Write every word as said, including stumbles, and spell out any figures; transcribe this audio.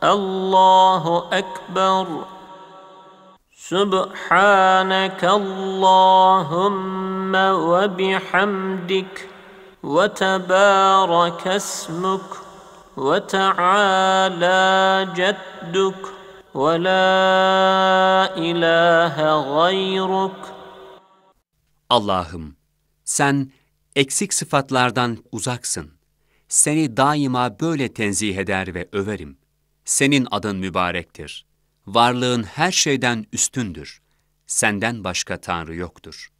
Allahu Ekber. Subhaneke Allahümme ve bihamdik ve tebâreke esmuk ve teâlâ cedduk ve la ilahe gayruk. Allah'ım, sen eksik sıfatlardan uzaksın. Seni daima böyle tenzih eder ve överim. Senin adın mübarektir. Varlığın her şeyden üstündür. Senden başka Tanrı yoktur.